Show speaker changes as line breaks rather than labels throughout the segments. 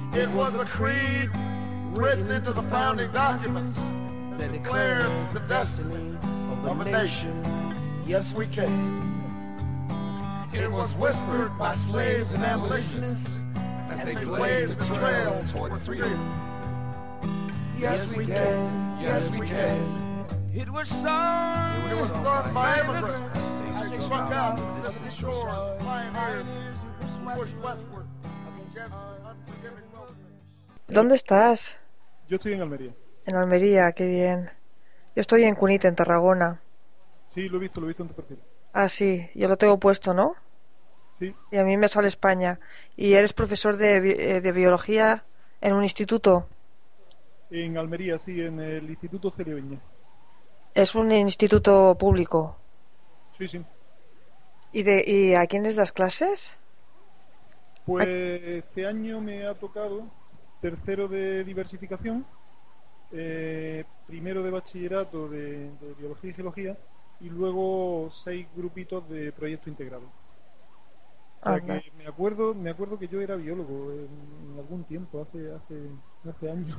It was a creed written into the founding documents that declared the destiny of a nation. Yes, we can. It was whispered by slaves and abolitionists as they blazed the trail toward freedom. Yes, we can. Yes, we can.
It was sung.
It was sung by immigrants as they struck out to distant shores, pioneers who pushed westward against unforgiving wilderness.
¿Dónde estás?
Yo estoy en Almería.
En Almería, qué bien. Yo estoy en Cunit, en Tarragona.
Sí, lo he visto en tu perfil.
Ah, sí, yo lo tengo puesto, ¿no?
Sí.
Y a mí me sale España. ¿Y eres profesor de biología en un instituto?
En Almería, sí, en el Instituto Celio Viñez.
¿Es un instituto público?
Sí, sí.
¿Y a quiénes das clases?
Pues este año me ha tocado tercero de diversificación, primero de bachillerato de biología y geología y luego 6 grupitos de proyecto integrado. O sea que me acuerdo que yo era biólogo en algún tiempo, hace años.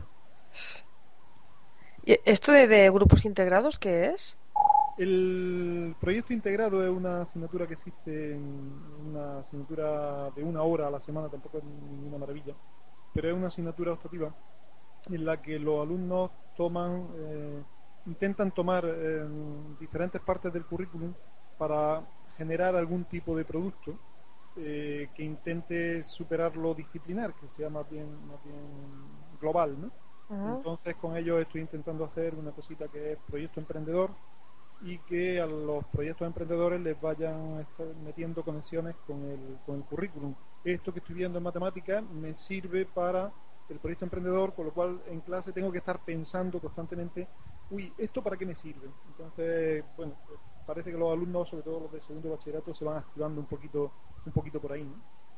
¿Y esto de grupos integrados qué es?
El proyecto integrado es una asignatura que existe, una asignatura de 1 hora a la semana, tampoco es ninguna maravilla, pero es una asignatura optativa en la que los alumnos intentan tomar diferentes partes del currículum para generar algún tipo de producto que intente superar lo disciplinar, que sea más bien global, ¿no?
Uh-huh.
Entonces con ellos estoy intentando hacer una cosita que es proyecto emprendedor y que a los proyectos emprendedores les vayan metiendo conexiones con el currículum. Esto que estoy viendo en matemáticas me sirve para el proyecto emprendedor, con lo cual en clase tengo que estar pensando constantemente, ¿esto para qué me sirve? Entonces, bueno, pues parece que los alumnos, sobre todo los de segundo bachillerato, se van activando un poquito por ahí, ¿no?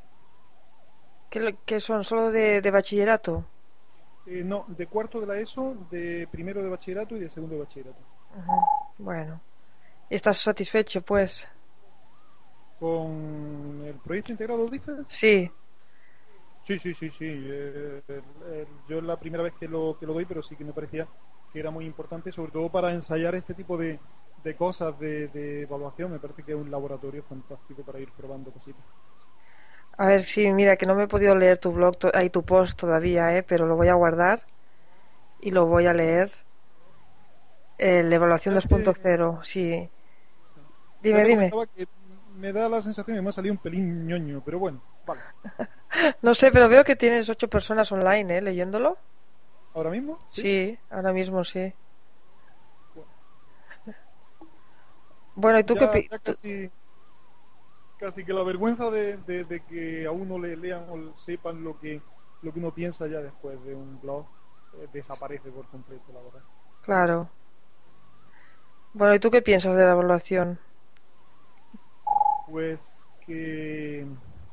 ¿Qué son? ¿Solo de bachillerato?
No, de cuarto de la ESO, de primero de bachillerato y de segundo de bachillerato.
Uh-huh. Bueno, ¿estás satisfecho, pues?
¿Con el proyecto integrado, dices?
Sí.
Sí. Yo es la primera vez que lo doy, pero sí que me parecía que era muy importante, sobre todo para ensayar este tipo de cosas de evaluación. Me parece que es un laboratorio fantástico para ir probando cositas.
A ver, sí, mira, que no me he podido leer tu blog, tu post todavía, pero lo voy a guardar y lo voy a leer. La evaluación 2.0, sí.
Ya te
Dime.
comentaba que me da la sensación que me ha salido un pelín ñoño, pero bueno, vale.
No sé, pero veo que tienes 8 personas online, leyéndolo.
¿Ahora mismo?
Sí, ahora mismo sí. Bueno, ¿y tú qué
casi que la vergüenza de que a uno le lean o sepan lo que uno piensa ya después de un blog desaparece por completo, la verdad.
Claro. Bueno, ¿y tú qué piensas de la evaluación?
Pues que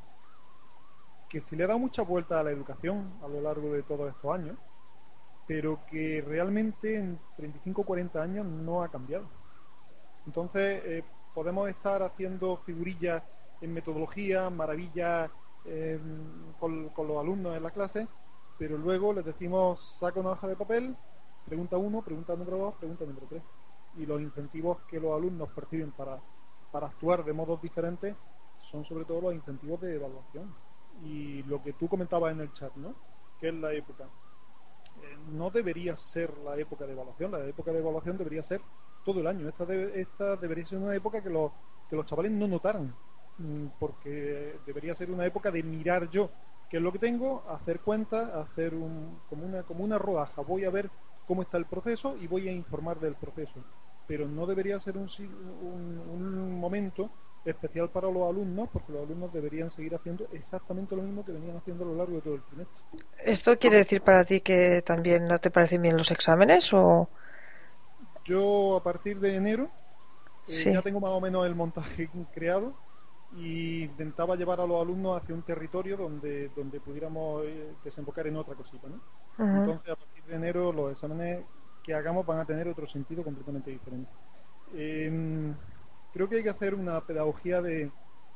se le ha dado mucha vuelta a la educación a lo largo de todos estos años, pero que realmente en 35 o 40 años no ha cambiado. Entonces podemos estar haciendo figurillas en metodología, maravillas con los alumnos en la clase, pero luego les decimos saca una hoja de papel, pregunta 1, pregunta número 2, pregunta número 3, y los incentivos que los alumnos perciben para actuar de modos diferentes son sobre todo los incentivos de evaluación. Y lo que tú comentabas en el chat, ¿no? Que es la época. No debería ser la época de evaluación. La época de evaluación debería ser todo el año. Esta debería ser una época que los chavales no notaran, porque debería ser una época de mirar yo qué es lo que tengo, hacer cuentas, hacer como una rodaja. Voy a ver cómo está el proceso y voy a informar del proceso. Pero no debería ser un momento especial para los alumnos, porque los alumnos deberían seguir haciendo exactamente lo mismo que venían haciendo a lo largo de todo el trimestre.
¿Esto quiere decir para ti que también no te parecen bien los exámenes o...?
Yo a partir de enero
Sí.
ya tengo más o menos el montaje creado y intentaba llevar a los alumnos hacia un territorio donde pudiéramos desembocar en otra cosita, ¿no?
Uh-huh.
Entonces a partir de enero los exámenes que hagamos van a tener otro sentido completamente diferente. Creo que hay que hacer una pedagogía de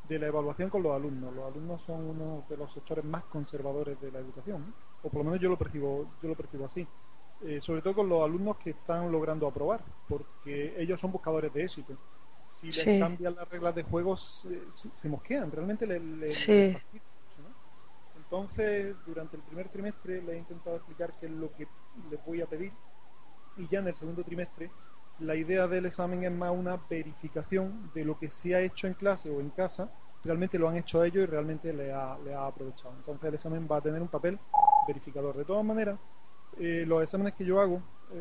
de la evaluación con los alumnos. Los alumnos son uno de los sectores más conservadores de la educación, ¿no? O por lo menos yo lo percibo así. Sobre todo con los alumnos que están logrando aprobar, porque ellos son buscadores de éxito. Si les
Sí,
cambian las reglas de juego, se mosquean, realmente les
sí,
fastidia mucho, ¿no? Entonces, durante el primer trimestre les he intentado explicar qué es lo que les voy a pedir, y ya en el segundo trimestre la idea del examen es más una verificación de lo que se ha hecho en clase o en casa, realmente lo han hecho ellos y realmente le ha aprovechado. Entonces el examen va a tener un papel verificador. De todas maneras, los exámenes que yo hago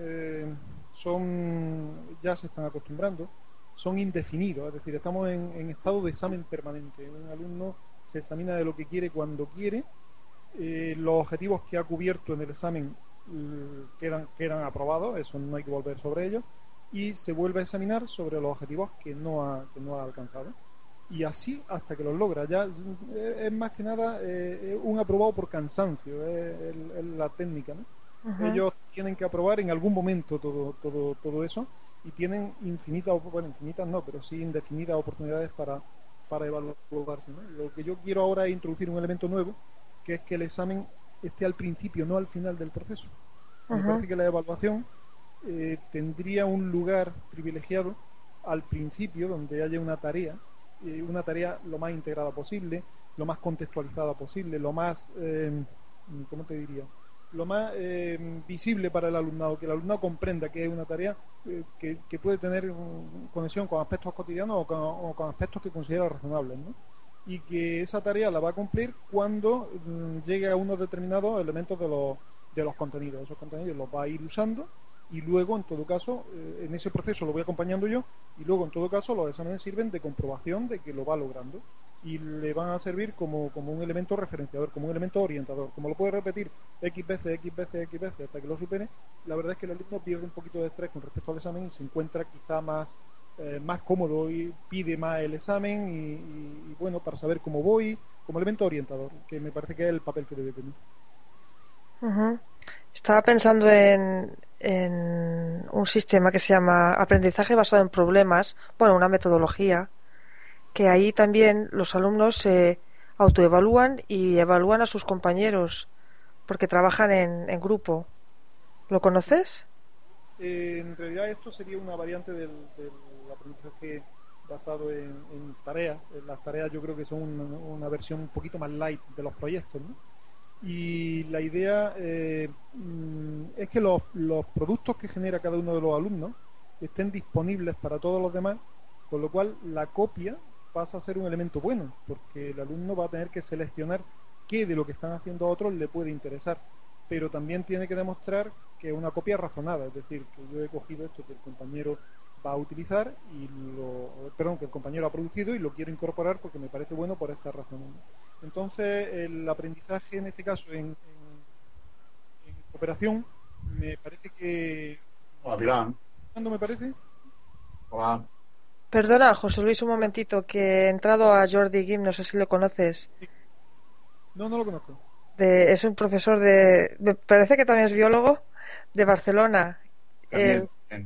ya se están acostumbrando, son indefinidos, es decir, estamos en estado de examen permanente. Un alumno se examina de lo que quiere cuando quiere, los objetivos que ha cubierto en el examen quedan aprobados, eso no hay que volver sobre ellos, y se vuelve a examinar sobre los objetivos que no ha alcanzado. Y así hasta que los logra. Ya es más que nada un aprobado por cansancio, es la técnica, ¿no?
ujú,
Ellos tienen que aprobar en algún momento todo eso, y tienen infinitas no, pero sí indefinidas oportunidades para evaluarse, ¿no? Lo que yo quiero ahora es introducir un elemento nuevo, que es que el examen esté al principio, no al final del proceso. Me
ujú,
parece que la evaluación tendría un lugar privilegiado al principio, donde haya una tarea lo más integrada posible, lo más contextualizada posible, lo más, ¿cómo te diría? Lo más visible para el alumnado, que el alumnado comprenda que es una tarea que puede tener conexión con aspectos cotidianos o con aspectos que considera razonables, ¿no? Y que esa tarea la va a cumplir cuando llegue a unos determinados elementos de los contenidos. Esos contenidos los va a ir usando, y luego, en todo caso, en ese proceso lo voy acompañando yo, y luego, en todo caso, los exámenes sirven de comprobación de que lo va logrando, y le van a servir como un elemento referenciador, como un elemento orientador. Como lo puede repetir X veces, X veces, X veces hasta que lo supere, la verdad es que el alumno pierde un poquito de estrés con respecto al examen y se encuentra quizá más cómodo y pide más el examen y bueno, para saber cómo voy, como elemento orientador, que me parece que es el papel que debe tener.
ujú. Estaba pensando en un sistema que se llama aprendizaje basado en problemas, bueno, una metodología, que ahí también los alumnos se autoevalúan y evalúan a sus compañeros, porque trabajan en grupo. ¿Lo conoces?
En realidad esto sería una variante del aprendizaje basado en tareas. Las tareas yo creo que son una versión un poquito más light de los proyectos, ¿no? Y la idea es que los productos que genera cada uno de los alumnos estén disponibles para todos los demás, con lo cual la copia pasa a ser un elemento bueno, porque el alumno va a tener que seleccionar qué de lo que están haciendo otros le puede interesar, pero también tiene que demostrar que es una copia razonada, es decir, que yo he cogido esto que el compañero va a utilizar perdón, que el compañero ha producido y lo quiero incorporar porque me parece bueno por esta razón. Entonces, el aprendizaje en este caso en cooperación, me parece que
Hola, Pilar.
¿cuándo me parece?
Hola.
Perdona, José Luis, un momentito, que he entrado a Jordi Gim, no sé si lo conoces.
Sí. No, no lo conozco.
Es un profesor me parece que también es biólogo, de Barcelona.
También.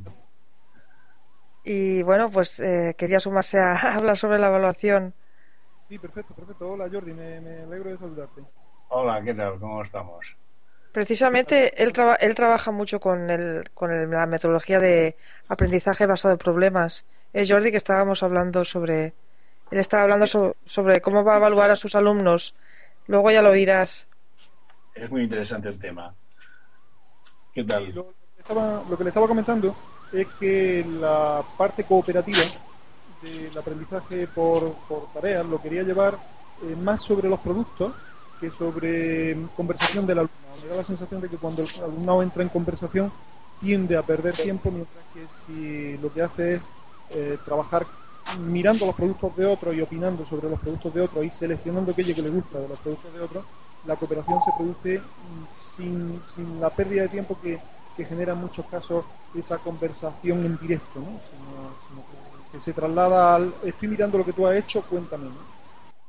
Y bueno, pues quería sumarse a hablar sobre la evaluación.
Sí, perfecto, perfecto. Hola Jordi, me alegro de saludarte.
Hola, ¿qué tal? ¿Cómo estamos?
¿Qué tal?
Precisamente él trabaja mucho la metodología de aprendizaje basado en problemas. Es Jordi que estábamos hablando sobre. Él estaba hablando
Sí,
sobre cómo va a evaluar a sus alumnos. Luego ya lo oirás.
es muy interesante el tema. ¿Qué
Sí,
tal?
lo que le estaba comentando es que la parte cooperativa del aprendizaje por tareas lo quería llevar más sobre los productos que sobre conversación del alumno. Me da la sensación de que cuando el alumnado entra en conversación tiende a perder tiempo, mientras que si lo que hace es trabajar mirando los productos de otros y opinando sobre los productos de otros y seleccionando aquello que le gusta de los productos de otros, la cooperación se produce sin la pérdida de tiempo que genera en muchos casos esa conversación en directo, ¿no? Sino que se traslada al estoy mirando lo que tú has hecho, cuéntame, ¿no?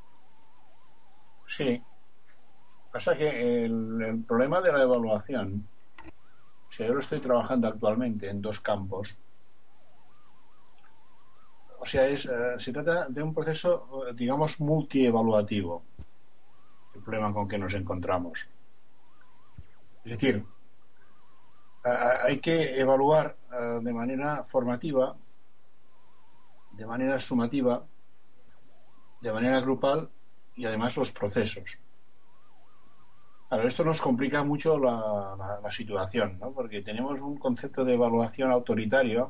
Sí, pasa que el problema de la evaluación, si yo lo estoy trabajando actualmente en dos campos, o sea, se trata de un proceso, digamos, multievaluativo, el problema con que nos encontramos. Es decir, hay que evaluar de manera formativa, de manera sumativa, de manera grupal y además los procesos. Claro, esto nos complica mucho la situación, ¿no? Porque tenemos un concepto de evaluación autoritario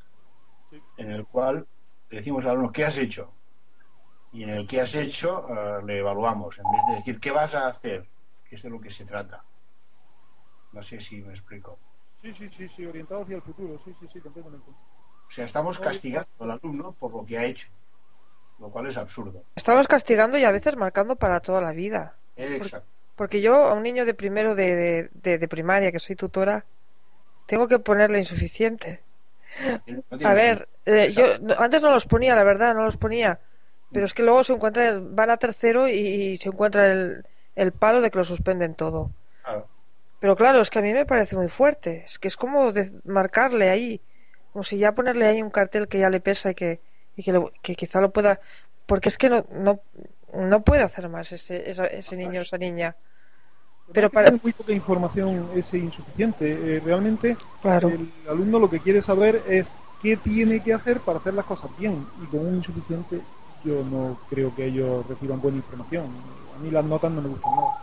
en el cual le decimos al alumno, ¿qué has hecho? Y en el que has hecho le evaluamos, en vez de decir, ¿qué vas a hacer? Que es de lo que se trata. No sé si me explico.
Sí, orientado hacia el futuro, sí, completamente.
O sea, estamos castigando al alumno por lo que ha hecho, lo cual es absurdo.
Estamos castigando y a veces marcando para toda la vida.
Exacto.
Porque yo a un niño de primero de primaria, que soy tutora, tengo que ponerle insuficiente.
No
A ver, yo antes no los ponía, la verdad, no los ponía. Pero es que luego van a tercero y se encuentra el palo de que lo suspenden todo.
Claro.
Pero claro, es que a mí me parece muy fuerte. Es que es como marcarle ahí. Como si ya ponerle ahí un cartel que ya le pesa que quizá lo pueda. Porque es que no puede hacer más ese niño o esa niña. Pero
tiene muy poca información, es insuficiente. Realmente,
claro.
El alumno lo que quiere saber es qué tiene que hacer para hacer las cosas bien. Y con un insuficiente, yo no creo que ellos reciban buena información. A mí las notas no me gustan nada.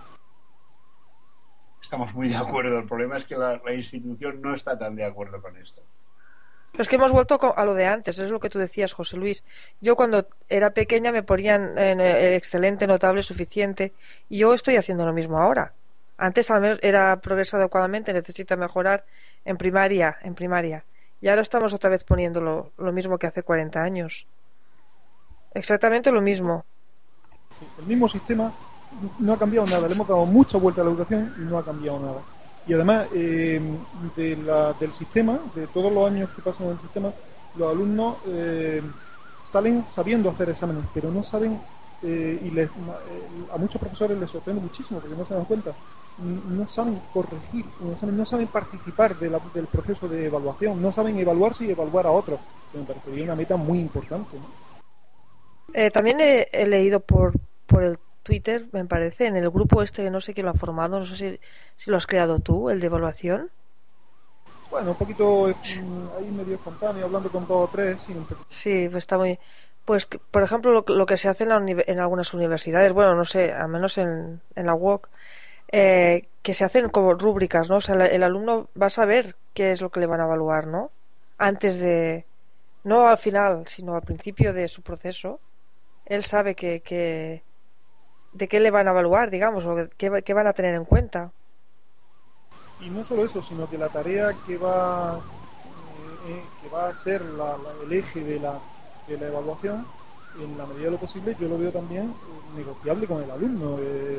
Estamos muy de acuerdo. El problema es que la institución no está tan de acuerdo con esto.
Pero es que hemos vuelto a lo de antes, es lo que tú decías, José Luis. Yo cuando era pequeña me ponían en excelente, notable, suficiente, y yo estoy haciendo lo mismo ahora. Antes al menos era progreso adecuadamente, necesita mejorar en primaria. Y ahora estamos otra vez poniendo lo mismo que hace 40 años. Exactamente lo mismo.
Sí, el mismo sistema no ha cambiado nada. Le hemos dado mucha vuelta a la educación y no ha cambiado nada. Y además, del sistema, de todos los años que pasan en el sistema, los alumnos salen sabiendo hacer exámenes, pero no saben, a muchos profesores les sorprende muchísimo porque no se dan cuenta, no saben corregir un examen, no saben participar del proceso de evaluación, no saben evaluarse y evaluar a otros, que me parecería una meta muy importante, ¿no?
También he leído por el Twitter, me parece, en el grupo este, no sé quién lo ha formado, no sé si lo has creado tú, el de evaluación.
Bueno, un poquito ahí medio espontáneo, hablando con 2 o 3.
Sí, pues está muy... Pues, por ejemplo, lo que se hace en algunas universidades, bueno, no sé, al menos en la UOC, que se hacen como rúbricas, ¿no? O sea, el alumno va a saber qué es lo que le van a evaluar, ¿no? Antes de... No al final, sino al principio de su proceso. Él sabe de qué le van a evaluar, digamos, o qué van a tener en cuenta.
Y no solo eso, sino que la tarea que va a ser el eje de la evaluación, en la medida de lo posible, yo lo veo también negociable con el alumno.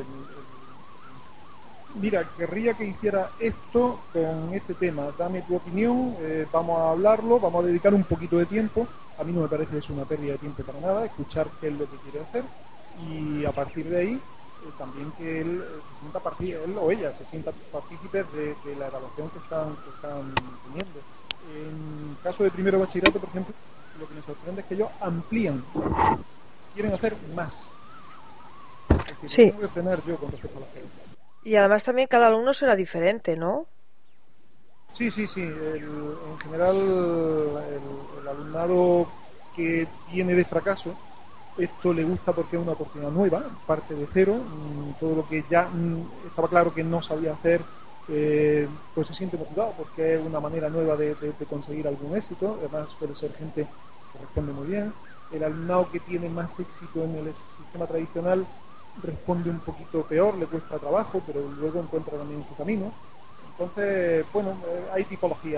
Mira, querría que hiciera esto con este tema, dame tu opinión, vamos a hablarlo, vamos a dedicar un poquito de tiempo. A mí no me parece eso una pérdida de tiempo para nada, escuchar qué es lo que quiere hacer y a partir de ahí también que él se sienta él o ella se sienta partícipes de la evaluación que están teniendo. En caso de primero bachillerato, por ejemplo, lo que me sorprende es que ellos amplían, quieren hacer más. Es decir,
sí.
Tengo que frenar yo con respecto a las cosas.
Y además también cada alumno será diferente, ¿no?
Sí. En general, el alumnado que viene de fracaso, esto le gusta porque es una oportunidad nueva, parte de cero, todo lo que ya estaba claro que no sabía hacer, pues se siente motivado porque es una manera nueva de conseguir algún éxito. Además suele ser gente que responde muy bien. El alumnado que tiene más éxito en el sistema tradicional responde un poquito peor, le cuesta trabajo, pero luego encuentra también su camino. Entonces, bueno, hay tipología.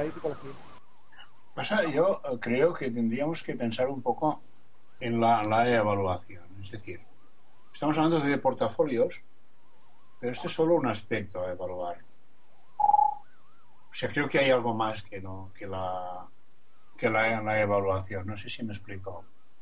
Yo creo que tendríamos que pensar un poco en la evaluación. Es decir, estamos hablando de portafolios, pero este es solo un aspecto a evaluar. O sea, creo que hay algo más que la evaluación. No sé si me explico.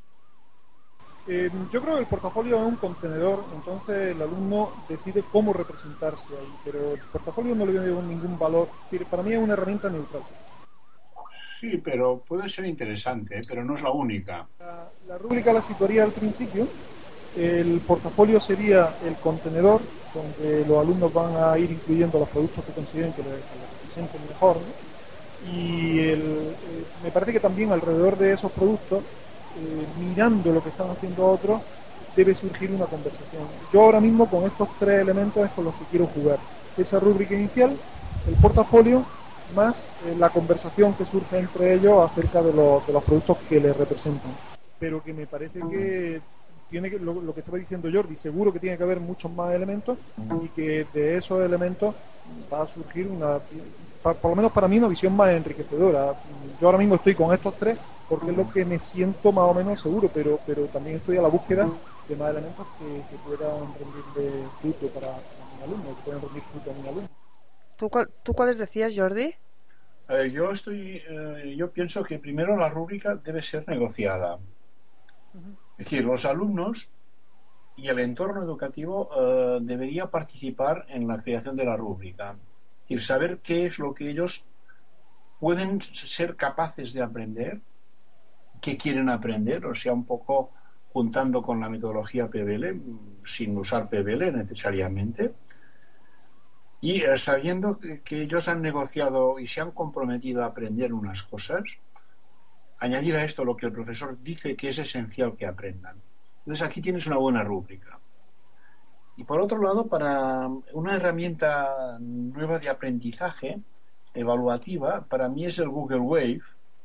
Yo creo que el portafolio es un contenedor, entonces el alumno decide cómo representarse ahí, pero el portafolio no le veo ningún valor. Para mí es una herramienta neutral.
Sí, pero puede ser interesante, pero no es la única.
La rúbrica la situaría al principio. El portafolio sería el contenedor donde los alumnos van a ir incluyendo los productos que consideren que les representen mejor, ¿no? Y me parece que también alrededor de esos productos, mirando lo que están haciendo otros, debe surgir una conversación. Yo ahora mismo con estos tres elementos es con los que quiero jugar. Esa rúbrica inicial, el portafolio, más la conversación que surge entre ellos acerca de los productos que les representan. Pero que me parece que tiene que, lo que estaba diciendo Jordi, seguro que tiene que haber muchos más elementos y que de esos elementos va a surgir por lo menos para mí, una visión más enriquecedora. Yo ahora mismo estoy con estos tres porque es lo que me siento más o menos seguro, pero también estoy a la búsqueda de más elementos que puedan rendirle fruto para mi alumno, que puedan rendir fruto a mi alumno.
¿Tú cuáles decías, Jordi?
A ver, yo pienso que primero la rúbrica debe ser negociada. Es decir, los alumnos y el entorno educativo debería participar en la creación de la rúbrica. Es decir, saber qué es lo que ellos pueden ser capaces de aprender, qué quieren aprender, o sea, un poco juntando con la metodología PBL, sin usar PBL necesariamente, y sabiendo que ellos han negociado y se han comprometido a aprender unas cosas, añadir a esto lo que el profesor dice que es esencial que aprendan. Entonces aquí tienes una buena rúbrica. Y por otro lado, para una herramienta nueva de aprendizaje evaluativa, para mí es el Google Wave,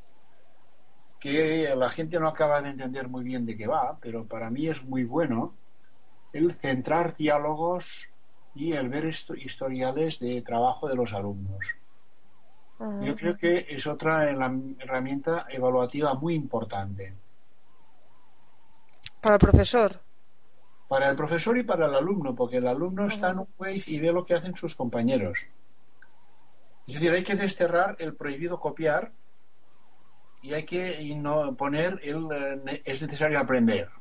que la gente no acaba de entender muy bien de qué va, pero para mí es muy bueno el centrar diálogos y el ver historiales de trabajo de los alumnos. Yo creo que es otra herramienta evaluativa muy importante.
Para el profesor.
Para el profesor y para el alumno, porque el alumno está en un wave y ve lo que hacen sus compañeros. Es decir, hay que desterrar el prohibido copiar y hay que poner es necesario aprender.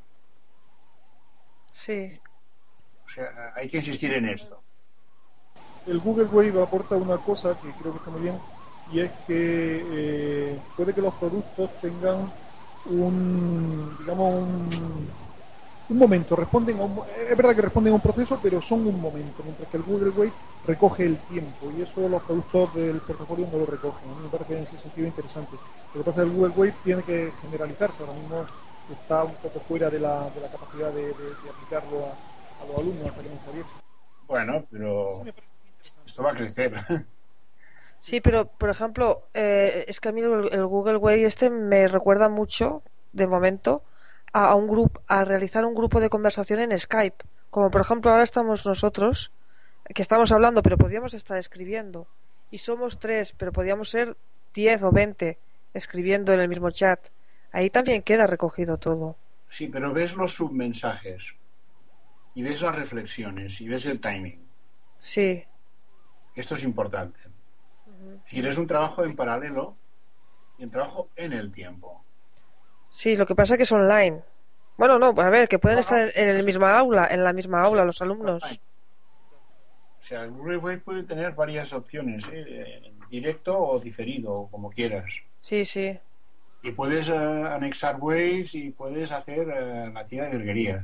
Sí.
O sea, hay que insistir en esto.
El Google Wave aporta una cosa que creo que está muy bien, y es que puede que los productos tengan un momento, es verdad que responden a un proceso, pero son un momento, mientras que el Google Wave recoge el tiempo, y eso los productos del portafolio no lo recogen. A mí me parece en ese sentido interesante. Lo que pasa es que el Google Wave tiene que generalizarse, ahora mismo está un poco fuera de la capacidad de aplicarlo a los alumnos hasta que no está abierto.
Bueno, pero esto va a crecer.
Sí, pero por ejemplo, es que a mí el Google Wave me recuerda mucho, de momento, a realizar un grupo de conversación en Skype. Como por ejemplo ahora estamos nosotros, que estamos hablando, pero podríamos estar escribiendo. Y somos 3, pero podríamos ser 10 o 20 escribiendo en el mismo chat. Ahí también queda recogido todo.
Sí, pero ves los submensajes y ves las reflexiones y ves el timing.
Sí.
Esto es importante. Es decir, es un trabajo en paralelo y un trabajo en el tiempo.
Sí, lo que pasa es que es online. Bueno, no, a ver, que pueden estar en la misma aula los alumnos.
O sea, el Google Wave puede tener varias opciones, directo o diferido, como quieras.
Sí, sí.
Y puedes anexar Waves y puedes hacer la tira de virguerías.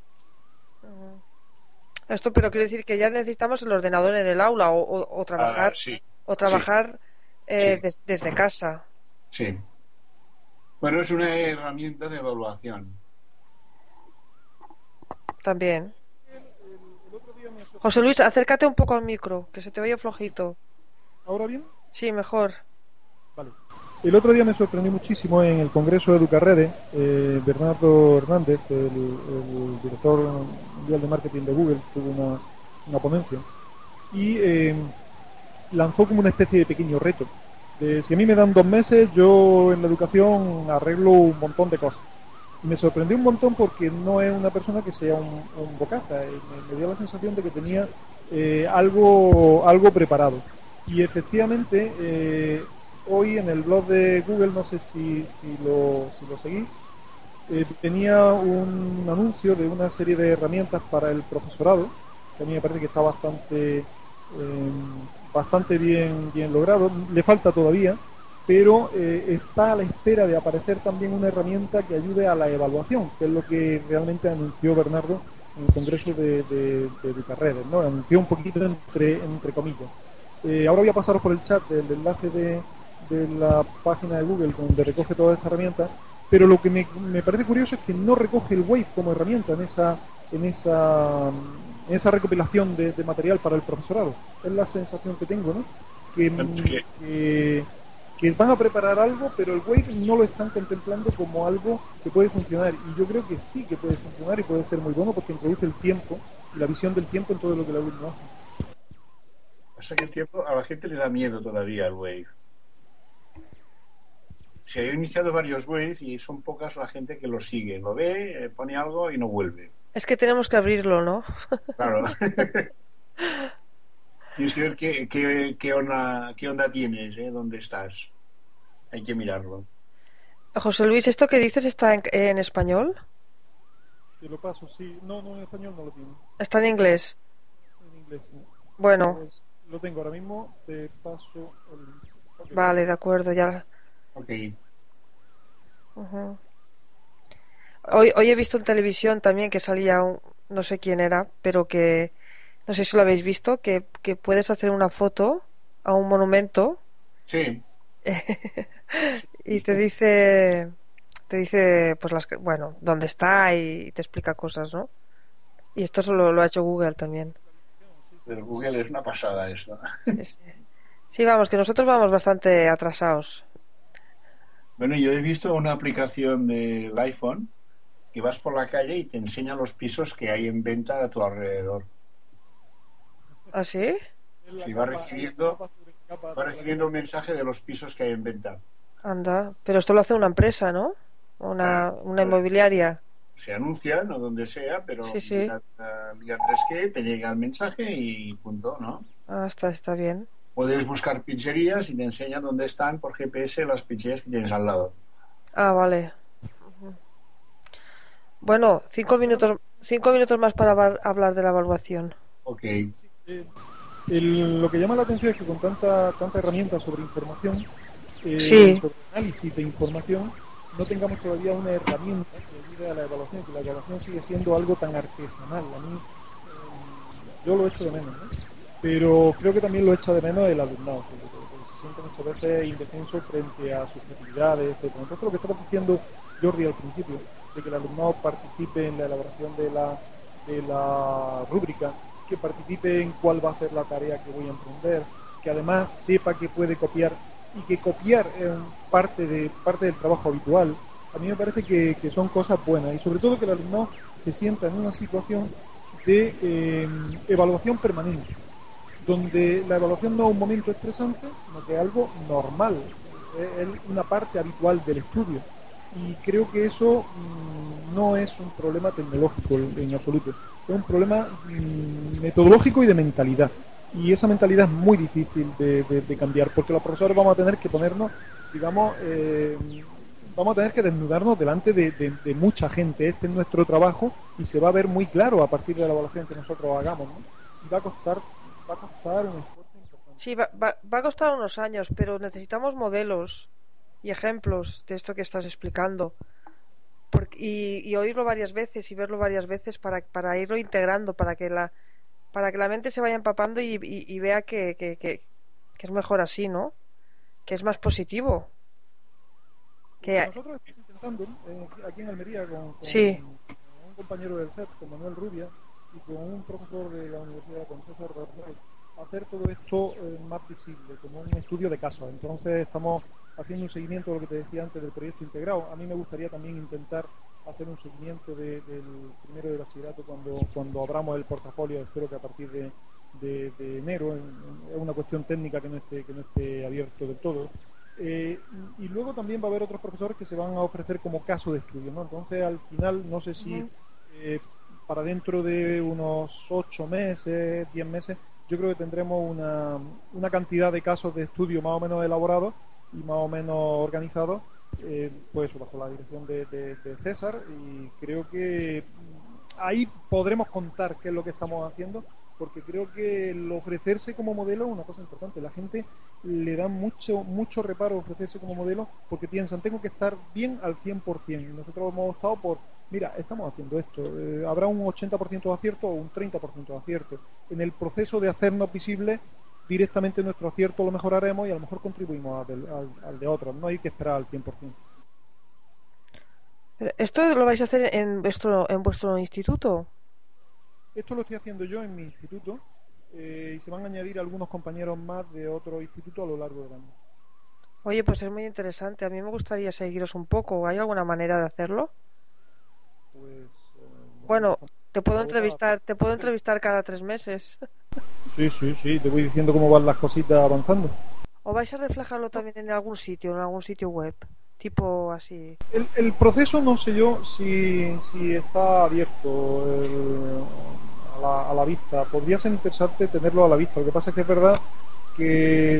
Esto, pero quiero decir que ya necesitamos el ordenador en el aula o trabajar,
sí.
desde casa.
Sí. Bueno, es una herramienta de evaluación.
También. José Luis, acércate un poco al micro, que se te oye flojito.
¿Ahora bien?
Sí, mejor.
Vale. El otro día me sorprendió muchísimo en el Congreso de Educarredes, Bernardo Hernández, el director mundial de marketing de Google, tuvo una ponencia y lanzó como una especie de pequeño reto. Si a mí me dan 2 meses, yo en la educación arreglo un montón de cosas. Y me sorprendió un montón porque no es una persona que sea un bocaza. Me dio la sensación de que tenía algo preparado. Y efectivamente, hoy en el blog de Google, no sé si lo seguís, tenía un anuncio de una serie de herramientas para el profesorado, que a mí me parece que está bastante bien logrado. Le falta todavía, pero está a la espera de aparecer también una herramienta que ayude a la evaluación, que es lo que realmente anunció Bernardo en el Congreso de Educarredes, ¿no? Anunció un poquito entre comillas. Ahora voy a pasaros por el chat el enlace de la página de Google donde recoge todas estas herramientas, pero lo que me parece curioso es que no recoge el Wave como herramienta en esa recopilación de material para el profesorado. Es la sensación que tengo, ¿no? Que van a preparar algo, pero el Wave no lo están contemplando como algo que puede funcionar, y yo creo que sí que puede funcionar y puede ser muy bueno porque introduce el tiempo y la visión del tiempo en todo lo que el alumno hace.
Pasa que el tiempo a la gente le da miedo todavía el Wave. Se ha iniciado varios Waves y son pocas la gente que lo sigue, lo ve, pone algo y no vuelve.
Es que tenemos que abrirlo, ¿no?
Claro. Tienes que ver qué onda tienes, dónde estás. Hay que mirarlo.
José Luis, ¿esto que dices está en español?
Te lo paso, sí. No, en español no lo tiene.
Está en inglés.
En inglés, sí.
Bueno.
Pues lo tengo ahora mismo, te paso el... Okay.
Vale, de acuerdo, ya.
Ok.
Uh-huh. Hoy he visto en televisión también que salía no sé quién era, pero que no sé si lo habéis visto, que puedes hacer una foto a un monumento.
Sí.
Y te dice pues bueno, dónde está y te explica cosas, ¿no? Y esto solo lo ha hecho Google también.
Pero Google es una pasada esto.
Sí, vamos, que nosotros vamos bastante atrasados.
Bueno, yo he visto una aplicación del iPhone que vas por la calle y te enseña los pisos que hay en venta a tu alrededor.
¿Ah, sí?
Sí, va recibiendo un mensaje de los pisos que hay en venta.
Anda, pero esto lo hace una empresa, ¿no? Una inmobiliaria.
Se anuncian o donde sea, pero
sí.
vía 3G te llega el mensaje y punto, ¿no?
Ah, está bien.
Puedes buscar pizzerías y te enseña dónde están por GPS las pizzerías que tienes al lado.
Ah, vale. Bueno, 5 minutos más para hablar de la evaluación.
Ok.
Lo que llama la atención es que con tanta herramienta sobre información,
sí.
sobre análisis de información, no tengamos todavía una herramienta que ayude a la evaluación, que la evaluación sigue siendo algo tan artesanal. A mí, yo lo echo de menos, ¿no? Pero creo que también lo echa de menos el alumnado, porque se siente muchas veces indefenso frente a subjetividades, etc. Entonces, lo que estaba diciendo Jordi al principio, de que el alumnado participe en la elaboración de la rúbrica, que participe en cuál va a ser la tarea que voy a emprender, que además sepa que puede copiar y que copiar es parte del trabajo habitual. A mí me parece que son cosas buenas, y sobre todo que el alumnado se sienta en una situación de evaluación permanente, donde la evaluación no es un momento estresante, sino que es algo normal, es una parte habitual del estudio. Y creo que eso no es un problema tecnológico en absoluto, es un problema metodológico y de mentalidad. Y esa mentalidad es muy difícil de cambiar, porque los profesores vamos a tener que ponernos, digamos, vamos a tener que desnudarnos delante de mucha gente. Este es nuestro trabajo y se va a ver muy claro a partir de la evaluación que nosotros hagamos, ¿no? Y va a costar un esfuerzo importante.
Sí, va a costar unos años, pero necesitamos modelos y ejemplos de esto que estás explicando. Y oírlo varias veces y verlo varias veces para irlo integrando, para que la mente se vaya empapando y vea que es mejor así, ¿no? Que es más positivo.
Nosotros estamos intentando aquí en Almería con un compañero del CEP, con Manuel Rubia, y con un profesor de la universidad, con César Rodríguez, hacer todo esto más visible, como un estudio de casos. Entonces estamos haciendo un seguimiento de lo que te decía antes del proyecto integrado. A mí me gustaría también intentar hacer un seguimiento del primero de bachillerato cuando abramos el portafolio. Espero que a partir de enero, es una cuestión técnica que no esté abierto del todo. Y luego también va a haber otros profesores que se van a ofrecer como caso de estudio, ¿no? Entonces al final no sé si para dentro de unos 8 meses, 10 meses, yo creo que tendremos una cantidad de casos de estudio más o menos elaborados y más o menos organizados, pues bajo la dirección de César, y creo que ahí podremos contar qué es lo que estamos haciendo, porque creo que el ofrecerse como modelo es una cosa importante. La gente le da mucho reparo ofrecerse como modelo porque piensan, tengo que estar bien al 100%. Nosotros hemos optado por, mira, estamos haciendo esto, habrá un 80% de acierto o un 30% de acierto. En el proceso de hacernos visibles, directamente nuestro acierto lo mejoraremos y a lo mejor contribuimos al de otros. No hay que esperar al 100%.
¿Esto lo vais a hacer en vuestro instituto?
Esto lo estoy haciendo yo en mi instituto y se van a añadir algunos compañeros más de otro instituto a lo largo del año.
Oye, pues es muy interesante. A mí me gustaría seguiros un poco. ¿Hay alguna manera de hacerlo?
Pues
Bueno,
ahora...
te puedo entrevistar cada 3 meses.
Sí, te voy diciendo cómo van las cositas avanzando.
¿O vais a reflejarlo también en algún sitio web? Tipo así.
El proceso no sé yo si está abierto a la vista. Podría ser interesante tenerlo a la vista. Lo que pasa es que es verdad que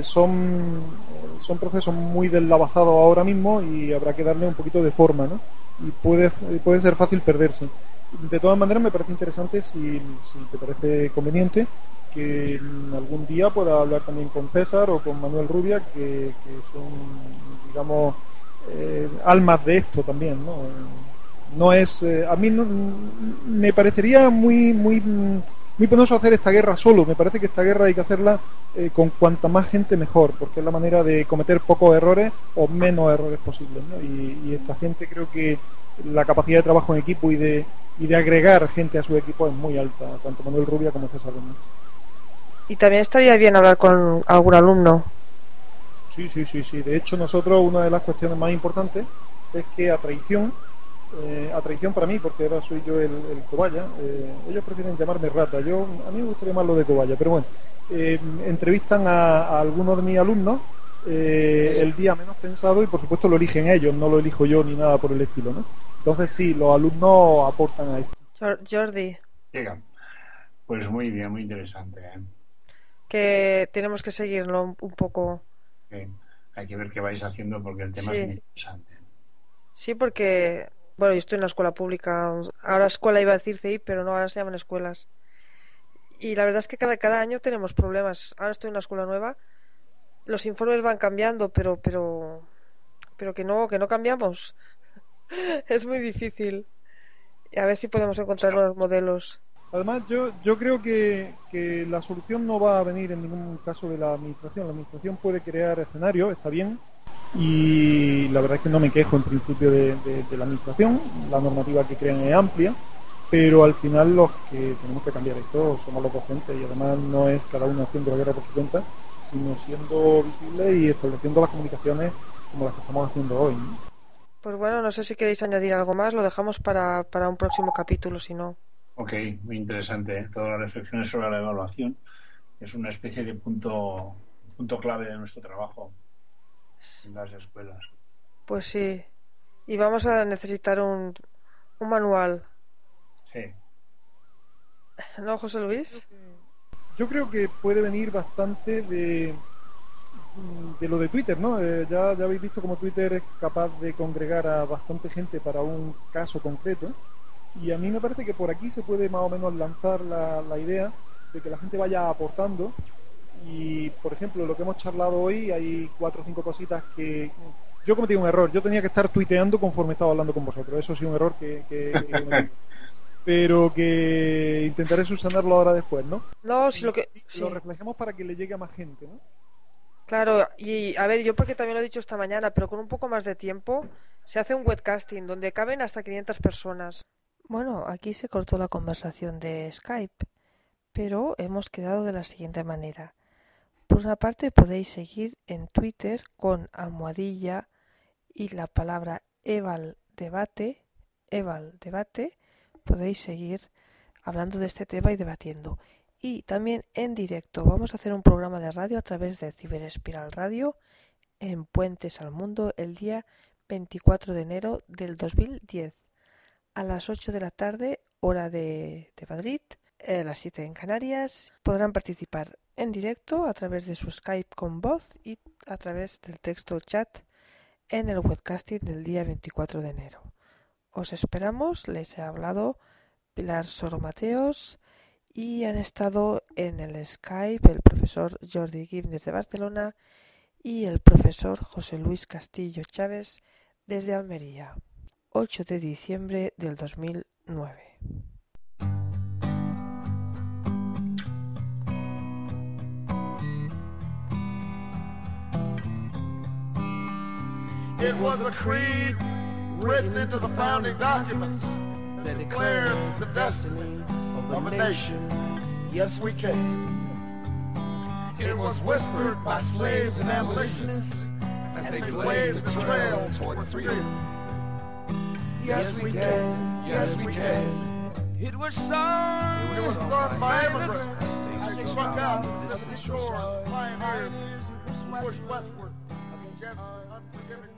son procesos muy deslavazados ahora mismo y habrá que darle un poquito de forma, ¿no? Y puede ser fácil perderse. De todas maneras, me parece interesante, si te parece conveniente, que algún día pueda hablar también con César o con Manuel Rubia, que son, digamos, almas de esto también, ¿no? No es, a mí no, me parecería muy penoso hacer esta guerra solo. Me parece que esta guerra hay que hacerla con cuanta más gente mejor, porque es la manera de cometer pocos errores o menos errores posibles, ¿no? Y esta gente, creo que la capacidad de trabajo en equipo y de agregar gente a su equipo es muy alta, tanto Manuel Rubia como César Gómez.
Y también estaría bien hablar con algún alumno.
Sí. De hecho, nosotros, una de las cuestiones más importantes es que a traición para mí, porque ahora soy yo el cobaya, ellos prefieren llamarme rata. A mí me gustaría más lo de cobaya, pero bueno, entrevistan a algunos de mis alumnos el día menos pensado y por supuesto lo eligen ellos, no lo elijo yo ni nada por el estilo, ¿no? Entonces sí, los alumnos aportan a esto.
Jordi,
Llega. Pues muy bien, muy interesante, ¿eh?
que tenemos que seguirlo un poco.
Hay que ver qué vais haciendo porque el tema es muy
Sí,
interesante.
sí, porque, bueno, yo estoy en la escuela pública. Ahora escuela iba a decir CI, pero no, ahora se llaman escuelas. Y la verdad es que cada año tenemos problemas. Ahora estoy en una escuela nueva. Los informes van cambiando, pero que no cambiamos. Es muy difícil. Y a ver si podemos encontrar nuevos modelos.
Además, yo creo que la solución no va a venir en ningún caso de la administración. La administración puede crear escenarios, está bien, y la verdad es que no me quejo en principio de la administración. La normativa que crean es amplia, pero al final los que tenemos que cambiar esto somos los docentes, y además no es cada uno haciendo la guerra por su cuenta, sino siendo visible y estableciendo las comunicaciones como las que estamos haciendo hoy, ¿no?
Pues bueno, no sé si queréis añadir algo más. Lo dejamos para un próximo capítulo, si no.
Ok, muy interesante, ¿eh? Todas las reflexiones sobre la evaluación es una especie de punto clave de nuestro trabajo en las escuelas.
Pues sí. Y vamos a necesitar un manual.
Sí.
¿No, José Luis?
Yo creo que puede venir bastante de lo de Twitter, ¿no? Ya habéis visto cómo Twitter es capaz de congregar a bastante gente para un caso concreto, y a mí me parece que por aquí se puede más o menos lanzar la idea de que la gente vaya aportando. Y por ejemplo, lo que hemos charlado hoy, hay 4 o 5 cositas que yo cometí un error. Yo tenía que estar tuiteando conforme estaba hablando con vosotros. Eso sí, un error que cometí, pero que intentaré subsanarlo ahora después, ¿no?
No, si
Y
lo que...
lo
Sí.
reflejemos para que le llegue a más gente, ¿no?
Claro, y a ver, yo porque también lo he dicho esta mañana, pero con un poco más de tiempo, se hace un webcasting donde caben hasta 500 personas. Bueno, aquí se cortó la conversación de Skype, pero hemos quedado de la siguiente manera. Por una parte podéis seguir en Twitter con almohadilla y la palabra EvalDebate, podéis seguir hablando de este tema y debatiendo. Y también en directo vamos a hacer un programa de radio a través de Ciberespiral Radio en Puentes al Mundo el día 24 de enero del 2010 a las 8 de la tarde, hora de Madrid, las 7 en Canarias. Podrán participar en directo a través de su Skype con voz y a través del texto chat en el webcasting del día 24 de enero. Os esperamos, les he hablado Pilar Soro Mateos y han estado en el Skype el profesor Jordi Guim desde Barcelona y el profesor José Luis Castillo Chávez desde Almería, 8 de diciembre del 2009.
It was a creed written into the founding documents that declared the destiny of a nation. Yes, we can. It was whispered by slaves and abolitionists as they blazed the trail toward freedom. Yes, we can. Yes, we can.
It was sung.
It was sung by immigrants as they struck out to distant shores, pioneers who pushed westward against unforgiving